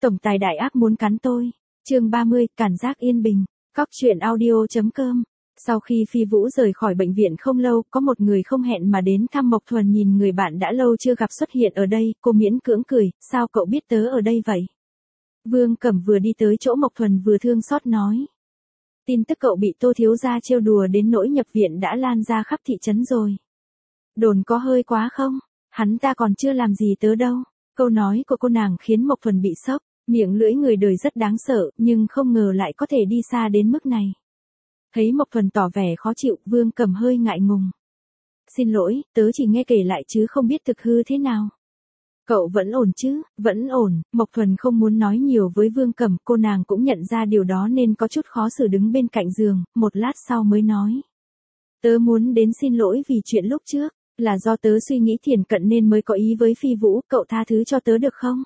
Tổng tài đại ác muốn cắn tôi. Chương 30, cảm giác yên bình. Cóc truyện audio.com. Sau khi Phi Vũ rời khỏi bệnh viện không lâu, có một người không hẹn mà đến thăm Mộc Thuần, nhìn người bạn đã lâu chưa gặp xuất hiện ở đây, cô miễn cưỡng cười, sao cậu biết tớ ở đây vậy? Vương Cẩm vừa đi tới chỗ Mộc Thuần vừa thương xót nói. Tin tức cậu bị Tô thiếu gia trêu đùa đến nỗi nhập viện đã lan ra khắp thị trấn rồi. Đồn có hơi quá không? Hắn ta còn chưa làm gì tớ đâu. Câu nói của cô nàng khiến Mộc Thuần bị sốc, miệng lưỡi người đời rất đáng sợ, nhưng không ngờ lại có thể đi xa đến mức này. Thấy Mộc Thuần tỏ vẻ khó chịu, Vương Cẩm hơi ngại ngùng. Xin lỗi, tớ chỉ nghe kể lại chứ không biết thực hư thế nào. Cậu vẫn ổn chứ? Vẫn ổn. Mộc Thuần không muốn nói nhiều với Vương Cẩm, cô nàng cũng nhận ra điều đó nên có chút khó xử đứng bên cạnh giường, một lát sau mới nói. Tớ muốn đến xin lỗi vì chuyện lúc trước, là do tớ suy nghĩ thiển cận nên mới có ý với Phi Vũ, cậu tha thứ cho tớ được không?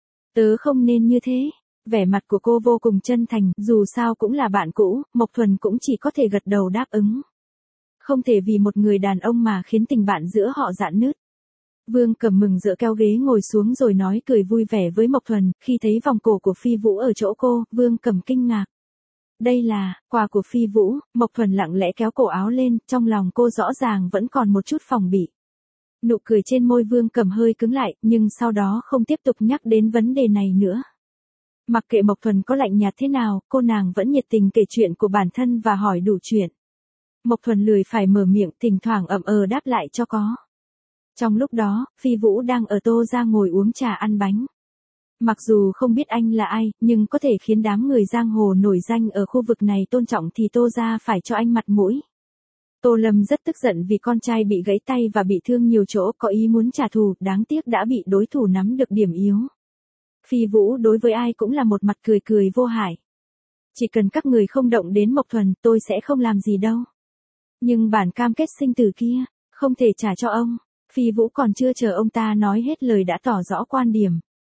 Tớ không nên như thế. Vẻ mặt của cô vô cùng chân thành, dù sao cũng là bạn cũ, Mộc Thuần cũng chỉ có thể gật đầu đáp ứng. Không thể vì một người đàn ông mà khiến tình bạn giữa họ rạn nứt. Vương Cẩm mừng rỡ kéo ghế ngồi xuống rồi nói cười vui vẻ với Mộc Thuần, khi thấy vòng cổ của Phi Vũ ở chỗ cô, Vương Cẩm kinh ngạc. Đây là quà của Phi Vũ. Mộc Thuần lặng lẽ kéo cổ áo lên, trong lòng cô rõ ràng vẫn còn một chút phòng bị. Nụ cười trên môi Vương Cẩm hơi cứng lại, nhưng sau đó không tiếp tục nhắc đến vấn đề này nữa. Mặc kệ Mộc Thuần có lạnh nhạt thế nào, cô nàng vẫn nhiệt tình kể chuyện của bản thân và hỏi đủ chuyện. Mộc Thuần lười phải mở miệng, thỉnh thoảng đáp lại cho có. Trong lúc đó, Phi Vũ đang ở Tô gia ngồi uống trà ăn bánh. Mặc dù không biết anh là ai, nhưng có thể khiến đám người giang hồ nổi danh ở khu vực này tôn trọng thì Tô gia phải cho anh mặt mũi. Tô Lâm rất tức giận vì con trai bị gãy tay và bị thương nhiều chỗ, có ý muốn trả thù, đáng tiếc đã bị đối thủ nắm được điểm yếu. Phi Vũ đối với ai cũng là một mặt cười cười vô hại. Chỉ cần các người không động đến Mộc Thuần, tôi sẽ không làm gì đâu. Nhưng bản cam kết sinh tử kia, không thể trả cho ông. Phi Vũ còn chưa chờ ông ta nói hết lời đã tỏ rõ quan điểm.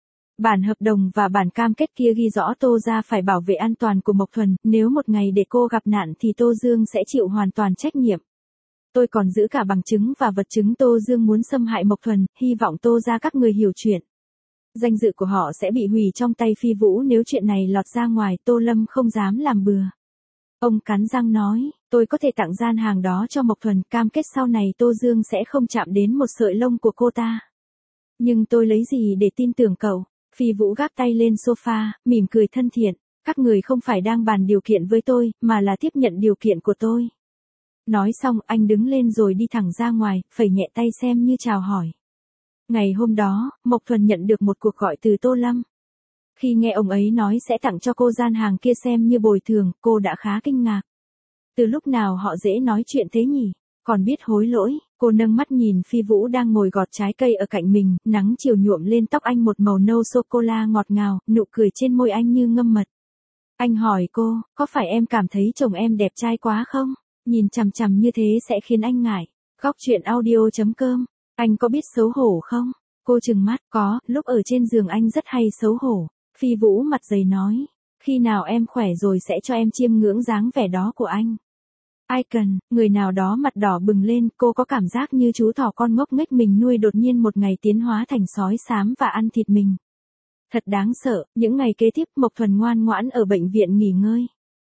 Bản hợp đồng và bản cam kết kia ghi rõ Tô gia phải bảo vệ an toàn của Mộc Thuần, nếu một ngày để cô gặp nạn thì Tô Dương sẽ chịu hoàn toàn trách nhiệm. Tôi còn giữ cả bằng chứng và vật chứng Tô Dương muốn xâm hại Mộc Thuần, hy vọng Tô gia các người hiểu chuyện. Danh dự của họ sẽ bị hủy trong tay Phi Vũ nếu chuyện này lọt ra ngoài, Tô Lâm không dám làm bừa. Ông cắn răng nói, tôi có thể tặng gian hàng đó cho Mộc Thuần, cam kết sau này Tô Dương sẽ không chạm đến một sợi lông của cô ta. Nhưng tôi lấy gì để tin tưởng cậu? Phi Vũ gác tay lên sofa, mỉm cười thân thiện, các người không phải đang bàn điều kiện với tôi, mà là tiếp nhận điều kiện của tôi. Nói xong anh đứng lên rồi đi thẳng ra ngoài, phẩy nhẹ tay xem như chào hỏi. Ngày hôm đó, Mộc Thuần nhận được một cuộc gọi từ Tô Lâm. Khi nghe ông ấy nói sẽ tặng cho cô gian hàng kia xem như bồi thường, cô đã khá kinh ngạc. Từ lúc nào họ dễ nói chuyện thế nhỉ? Còn biết hối lỗi. Cô nâng mắt nhìn Phi Vũ đang ngồi gọt trái cây ở cạnh mình, nắng chiều nhuộm lên tóc anh một màu nâu sô-cô-la ngọt ngào, nụ cười trên môi anh như ngâm mật. Anh hỏi cô, có phải em cảm thấy chồng em đẹp trai quá không? Nhìn chằm chằm như thế sẽ khiến anh ngại. Cóc truyện audio.com. Anh có biết xấu hổ không? Cô trừng mắt, có, lúc ở trên giường anh rất hay xấu hổ. Phi Vũ mặt dày nói, khi nào em khỏe rồi sẽ cho em chiêm ngưỡng dáng vẻ đó của anh. Ai cần, người nào đó mặt đỏ bừng lên, cô có cảm giác như chú thỏ con ngốc nghếch mình nuôi đột nhiên một ngày tiến hóa thành sói xám và ăn thịt mình. Thật đáng sợ, những ngày kế tiếp Mộc Thuần ngoan ngoãn ở bệnh viện nghỉ ngơi.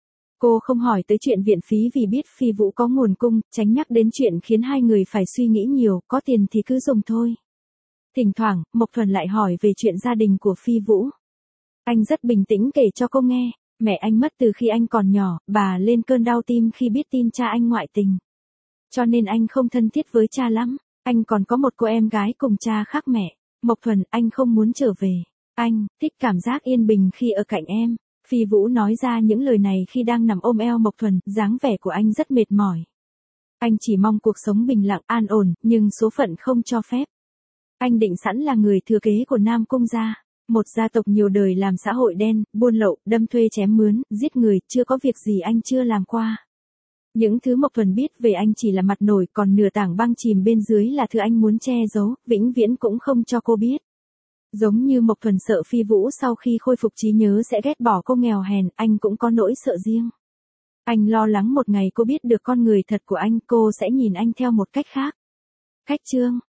Cô không hỏi tới chuyện viện phí vì biết Phi Vũ có nguồn cung, tránh nhắc đến chuyện khiến hai người phải suy nghĩ nhiều, có tiền thì cứ dùng thôi. Thỉnh thoảng, Mộc Thuần lại hỏi về chuyện gia đình của Phi Vũ. Anh rất bình tĩnh kể cho cô nghe, mẹ anh mất từ khi anh còn nhỏ, bà lên cơn đau tim khi biết tin cha anh ngoại tình. Cho nên anh không thân thiết với cha lắm, anh còn có một cô em gái cùng cha khác mẹ. Mộc Thuần, anh không muốn trở về. Anh thích cảm giác yên bình khi ở cạnh em. Phi Vũ nói ra những lời này khi đang nằm ôm eo Mộc Thuần, dáng vẻ của anh rất mệt mỏi. Anh chỉ mong cuộc sống bình lặng, an ổn, nhưng số phận không cho phép. Anh định sẵn là người thừa kế của Nam Cung gia, một gia tộc nhiều đời làm xã hội đen, buôn lậu, đâm thuê chém mướn, giết người, chưa có việc gì anh chưa làm qua. Những thứ Mộc Thuần biết về anh chỉ là mặt nổi, còn nửa tảng băng chìm bên dưới là thứ anh muốn che giấu, vĩnh viễn cũng không cho cô biết. Giống như Mộc Thuần sợ Phi Vũ sau khi khôi phục trí nhớ sẽ ghét bỏ cô nghèo hèn, anh cũng có nỗi sợ riêng. Anh lo lắng một ngày cô biết được con người thật của anh, cô sẽ nhìn anh theo một cách khác. Khách chương.